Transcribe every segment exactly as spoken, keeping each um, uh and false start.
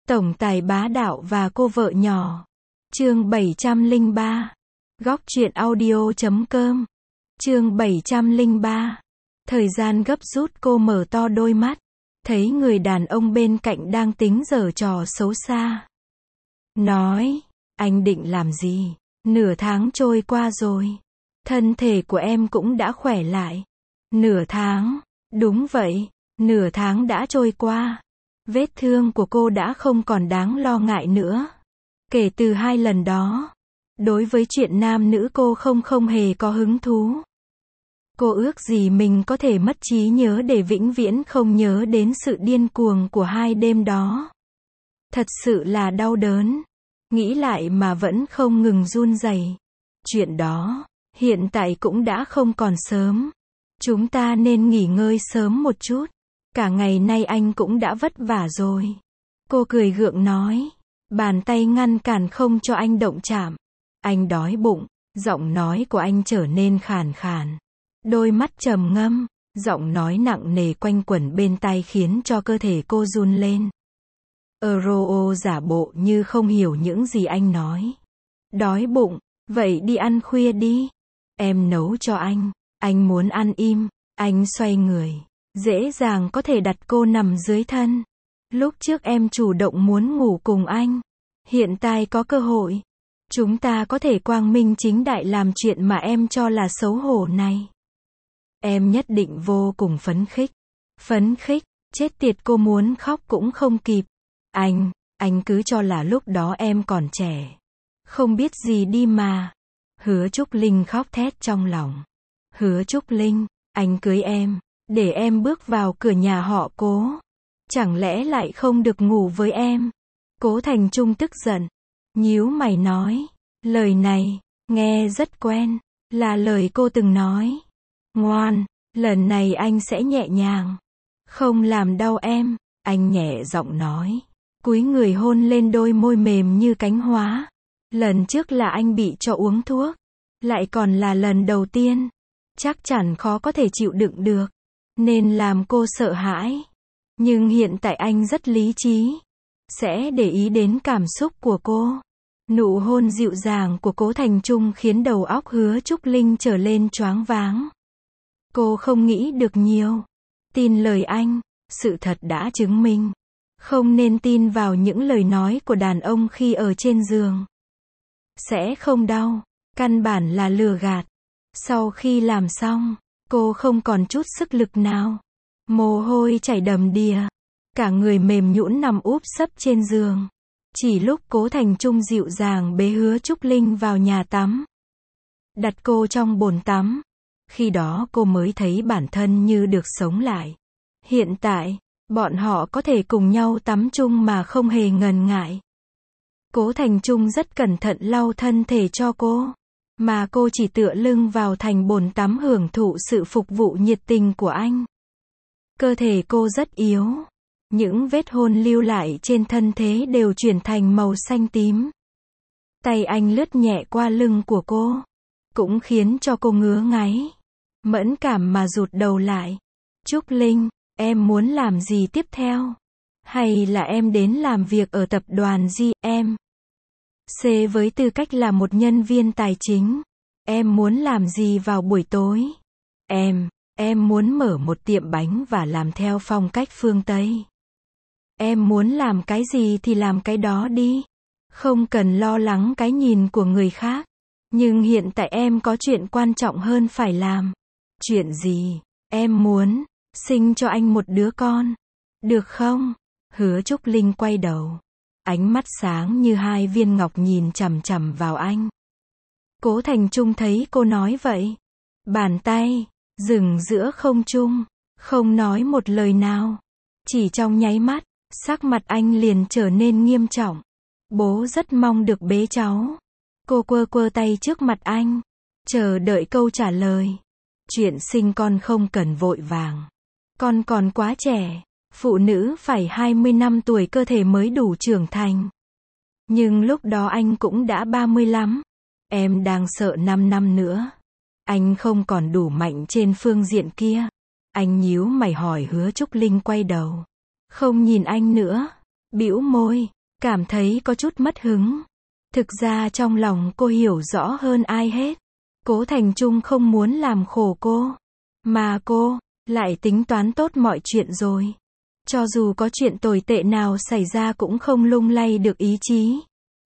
Tổng tài bá đạo và cô vợ nhỏ. Chương bảy trăm lẻ ba. Góc truyện audio chấm com. Chương bảy trăm lẻ ba. Thời gian gấp rút, cô mở to đôi mắt, thấy người đàn ông bên cạnh đang tính giở trò xấu xa. Nói, anh định làm gì? Nửa tháng trôi qua rồi. Thân thể của em cũng đã khỏe lại. Nửa tháng, đúng vậy, nửa tháng đã trôi qua. Vết thương của cô đã không còn đáng lo ngại nữa. Kể từ hai lần đó, đối với chuyện nam nữ cô không không hề có hứng thú. Cô ước gì mình có thể mất trí nhớ để vĩnh viễn không nhớ đến sự điên cuồng của hai đêm đó. Thật sự là đau đớn. Nghĩ lại mà vẫn không ngừng run rẩy. Chuyện đó, hiện tại cũng đã không còn sớm. Chúng ta nên nghỉ ngơi sớm một chút. Cả ngày nay anh cũng đã vất vả rồi. Cô cười gượng nói. Bàn tay ngăn cản không cho anh động chạm. Anh đói bụng. Giọng nói của anh trở nên khàn khàn. Đôi mắt trầm ngâm. Giọng nói nặng nề quanh quẩn bên tai khiến cho cơ thể cô run lên. Euro giả bộ như không hiểu những gì anh nói. Đói bụng, vậy đi ăn khuya đi. Em nấu cho anh. Anh muốn ăn im. Anh xoay người. Dễ dàng có thể đặt cô nằm dưới thân. Lúc trước em chủ động muốn ngủ cùng anh. Hiện tại có cơ hội. Chúng ta có thể quang minh chính đại làm chuyện mà em cho là xấu hổ này. Em nhất định vô cùng phấn khích. Phấn khích, chết tiệt, cô muốn khóc cũng không kịp. Anh, anh cứ cho là lúc đó em còn trẻ. Không biết gì đi mà. Hứa Trúc Linh khóc thét trong lòng. Hứa Trúc Linh, anh cưới em, để em bước vào cửa nhà họ Cố. Chẳng lẽ lại không được ngủ với em? Cố Thành Trung tức giận. Nhíu mày nói. Lời này, nghe rất quen. Là lời cô từng nói. Ngoan, lần này anh sẽ nhẹ nhàng. Không làm đau em. Anh nhẹ giọng nói. Cúi người hôn lên đôi môi mềm như cánh hoa. Lần trước là anh bị cho uống thuốc. Lại còn là lần đầu tiên. Chắc chắn khó có thể chịu đựng được. Nên làm cô sợ hãi. Nhưng hiện tại anh rất lý trí. Sẽ để ý đến cảm xúc của cô. Nụ hôn dịu dàng của Cố Thành Trung khiến đầu óc Hứa Trúc Linh trở lên choáng váng. Cô không nghĩ được nhiều. Tin lời anh. Sự thật đã chứng minh. Không nên tin vào những lời nói của đàn ông khi ở trên giường. Sẽ không đau. Căn bản là lừa gạt. Sau khi làm xong, cô không còn chút sức lực nào. Mồ hôi chảy đầm đìa. Cả người mềm nhũn nằm úp sấp trên giường. Chỉ lúc Cố Thành Trung dịu dàng bế Hứa Trúc Linh vào nhà tắm. Đặt cô trong bồn tắm. Khi đó cô mới thấy bản thân như được sống lại. Hiện tại, bọn họ có thể cùng nhau tắm chung mà không hề ngần ngại. Cố Thành Trung rất cẩn thận lau thân thể cho cô. Mà cô chỉ tựa lưng vào thành bồn tắm hưởng thụ sự phục vụ nhiệt tình của anh. Cơ thể cô rất yếu. Những vết hôn lưu lại trên thân thế đều chuyển thành màu xanh tím. Tay anh lướt nhẹ qua lưng của cô. Cũng khiến cho cô ngứa ngáy. Mẫn cảm mà rụt đầu lại. Trúc Linh, em muốn làm gì tiếp theo? Hay là em đến làm việc ở tập đoàn giê em? C với tư cách là một nhân viên tài chính. Em muốn làm gì vào buổi tối? Em, em muốn mở một tiệm bánh và làm theo phong cách phương Tây. Em muốn làm cái gì thì làm cái đó đi. Không cần lo lắng cái nhìn của người khác. Nhưng hiện tại em có chuyện quan trọng hơn phải làm. Chuyện gì? Em muốn sinh cho anh một đứa con. Được không? Hứa Trúc Linh quay đầu. Ánh mắt sáng như hai viên ngọc nhìn chằm chằm vào anh. Cố Thành Trung thấy cô nói vậy. Bàn tay dừng giữa không trung. Không nói một lời nào. Chỉ trong nháy mắt, sắc mặt anh liền trở nên nghiêm trọng. Bố rất mong được bế cháu. Cô quơ quơ tay trước mặt anh. Chờ đợi câu trả lời. Chuyện sinh con không cần vội vàng. Con còn quá trẻ. Phụ nữ phải hai mươi năm tuổi cơ thể mới đủ trưởng thành. Nhưng lúc đó anh cũng đã ba mươi lắm. Em đang sợ năm năm nữa. Anh không còn đủ mạnh trên phương diện kia. Anh nhíu mày hỏi. Hứa Trúc Linh quay đầu. Không nhìn anh nữa. Bĩu môi. cảm thấy có chút mất hứng. Thực ra trong lòng cô hiểu rõ hơn ai hết. Cố Thành Trung không muốn làm khổ cô. Mà cô, lại tính toán tốt mọi chuyện rồi. Cho dù có chuyện tồi tệ nào xảy ra cũng không lung lay được ý chí.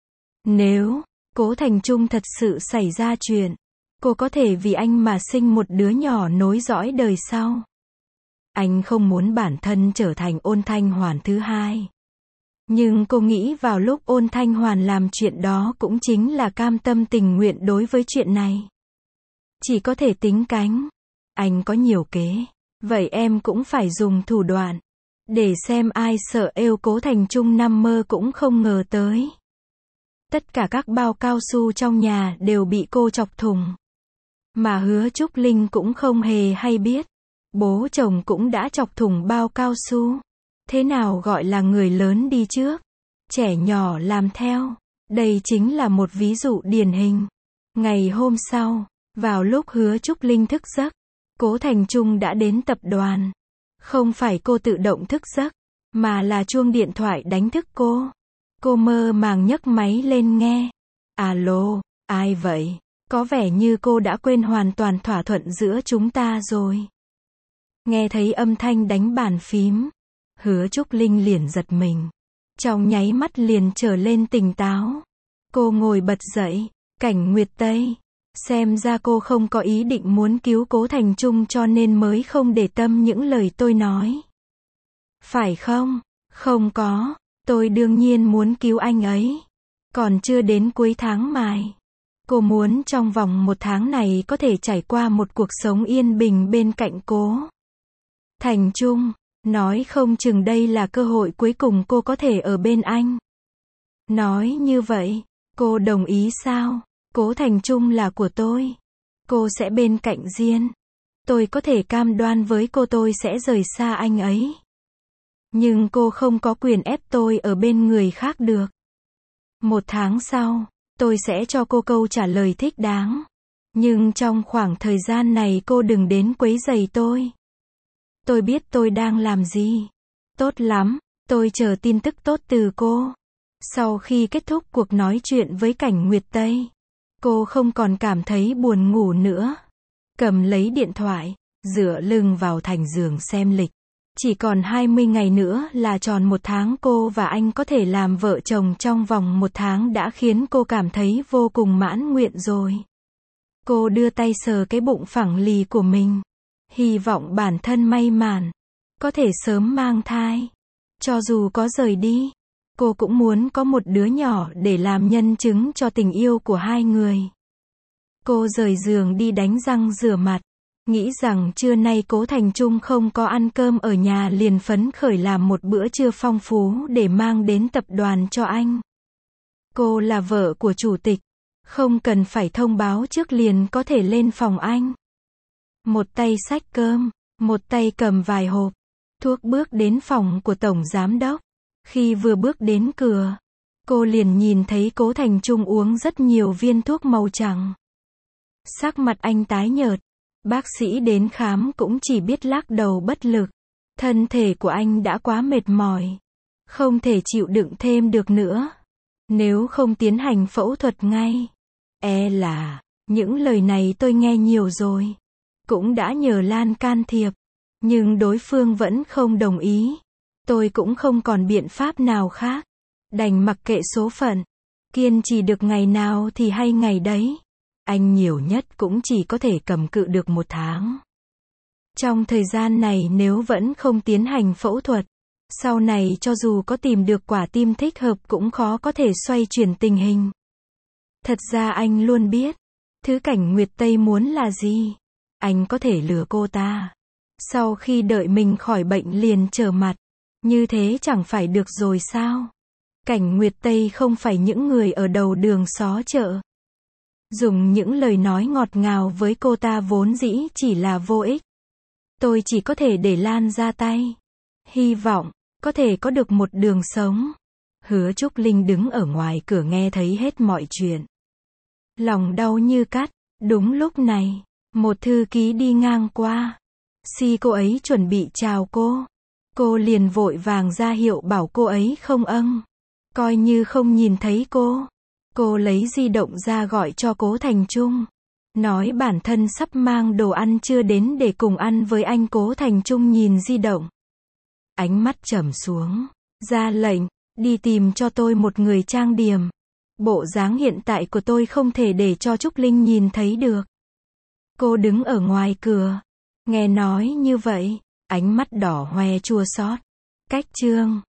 Nếu, Cố Thành Trung thật sự xảy ra chuyện, cô có thể vì anh mà sinh một đứa nhỏ nối dõi đời sau. Anh không muốn bản thân trở thành Ôn Thanh Hoàn thứ hai. Nhưng cô nghĩ vào lúc Ôn Thanh Hoàn làm chuyện đó cũng chính là cam tâm tình nguyện đối với chuyện này. Chỉ có thể tính cánh. Anh có nhiều kế. Vậy em cũng phải dùng thủ đoạn. Để xem ai sợ êu. Cố Thành Trung nằm mơ cũng không ngờ tới. Tất cả các bao cao su trong nhà đều bị cô chọc thủng. Mà Hứa Trúc Linh cũng không hề hay biết. Bố chồng cũng đã chọc thủng bao cao su. Thế nào gọi là người lớn đi trước, trẻ nhỏ làm theo. Đây chính là một ví dụ điển hình. Ngày hôm sau, vào lúc Hứa Trúc Linh thức giấc, Cố Thành Trung đã đến tập đoàn. Không phải cô tự động thức giấc, mà là chuông điện thoại đánh thức cô. Cô mơ màng nhấc máy lên nghe. Alo, ai vậy? Có vẻ như cô đã quên hoàn toàn thỏa thuận giữa chúng ta rồi. Nghe thấy âm thanh đánh bàn phím, Hứa Trúc Linh liền giật mình. Trong nháy mắt liền trở lên tỉnh táo. Cô ngồi bật dậy. Cảnh Nguyệt Tây. Xem ra cô không có ý định muốn cứu Cố Thành Trung cho nên mới không để tâm những lời tôi nói. Phải không? Không có. Tôi đương nhiên muốn cứu anh ấy. Còn chưa đến cuối tháng mài. Cô muốn trong vòng một tháng này có thể trải qua một cuộc sống yên bình bên cạnh Cố Thành Trung. Nói không chừng đây là cơ hội cuối cùng cô có thể ở bên anh. Nói như vậy, cô đồng ý sao? Cố Thành Trung là của tôi. Cô sẽ bên cạnh Diên. Tôi có thể cam đoan với cô tôi sẽ rời xa anh ấy. Nhưng cô không có quyền ép tôi ở bên người khác được. Một tháng sau, tôi sẽ cho cô câu trả lời thích đáng. Nhưng trong khoảng thời gian này cô đừng đến quấy rầy tôi. Tôi biết tôi đang làm gì. Tốt lắm, tôi chờ tin tức tốt từ cô. Sau khi kết thúc cuộc nói chuyện với Cảnh Nguyệt Tây, cô không còn cảm thấy buồn ngủ nữa. Cầm lấy điện thoại, dựa lưng vào thành giường xem lịch. Chỉ còn hai mươi ngày nữa là tròn một tháng cô và anh có thể làm vợ chồng trong vòng một tháng đã khiến cô cảm thấy vô cùng mãn nguyện rồi. Cô đưa tay sờ cái bụng phẳng lì của mình. Hy vọng bản thân may mắn, có thể sớm mang thai. Cho dù có rời đi, cô cũng muốn có một đứa nhỏ để làm nhân chứng cho tình yêu của hai người. Cô rời giường đi đánh răng rửa mặt. Nghĩ rằng trưa nay Cố Thành Trung không có ăn cơm ở nhà liền phấn khởi làm một bữa trưa phong phú để mang đến tập đoàn cho anh. Cô là vợ của chủ tịch, không cần phải thông báo trước liền có thể lên phòng anh. Một tay xách cơm, một tay cầm vài hộp thuốc bước đến phòng của tổng giám đốc. Khi vừa bước đến cửa, cô liền nhìn thấy Cố Thành Trung uống rất nhiều viên thuốc màu trắng. Sắc mặt anh tái nhợt. Bác sĩ đến khám cũng chỉ biết lắc đầu bất lực. Thân thể của anh đã quá mệt mỏi. Không thể chịu đựng thêm được nữa. Nếu không tiến hành phẫu thuật ngay. E là, những lời này tôi nghe nhiều rồi. Cũng đã nhờ Lan can thiệp. Nhưng đối phương vẫn không đồng ý. Tôi cũng không còn biện pháp nào khác. Đành mặc kệ số phận. Kiên trì được ngày nào thì hay ngày đấy. Anh nhiều nhất cũng chỉ có thể cầm cự được một tháng. Trong thời gian này nếu vẫn không tiến hành phẫu thuật, sau này cho dù có tìm được quả tim thích hợp cũng khó có thể xoay chuyển tình hình. Thật ra anh luôn biết, thứ Cảnh Nguyệt Tây muốn là gì. Anh có thể lừa cô ta. Sau khi đợi mình khỏi bệnh liền trở mặt. Như thế chẳng phải được rồi sao? Cảnh Nguyệt Tây không phải những người ở đầu đường xó chợ. Dùng những lời nói ngọt ngào với cô ta vốn dĩ chỉ là vô ích. Tôi chỉ có thể để Lan ra tay. Hy vọng, có thể có được một đường sống. Hứa Trúc Linh đứng ở ngoài cửa nghe thấy hết mọi chuyện. Lòng đau như cắt. Đúng lúc này, một thư ký đi ngang qua. Si cô ấy chuẩn bị chào cô. Cô liền vội vàng ra hiệu bảo cô ấy không âng. Coi như không nhìn thấy cô. Cô lấy di động ra gọi cho Cố Thành Trung. Nói bản thân sắp mang đồ ăn trưa đến để cùng ăn với anh. Cố Thành Trung nhìn di động. Ánh mắt trầm xuống. Ra lệnh, đi tìm cho tôi một người trang điểm. Bộ dáng hiện tại của tôi không thể để cho Trúc Linh nhìn thấy được. Cô đứng ở ngoài cửa. Nghe nói như vậy, ánh mắt đỏ hoe chua xót. Cách Trương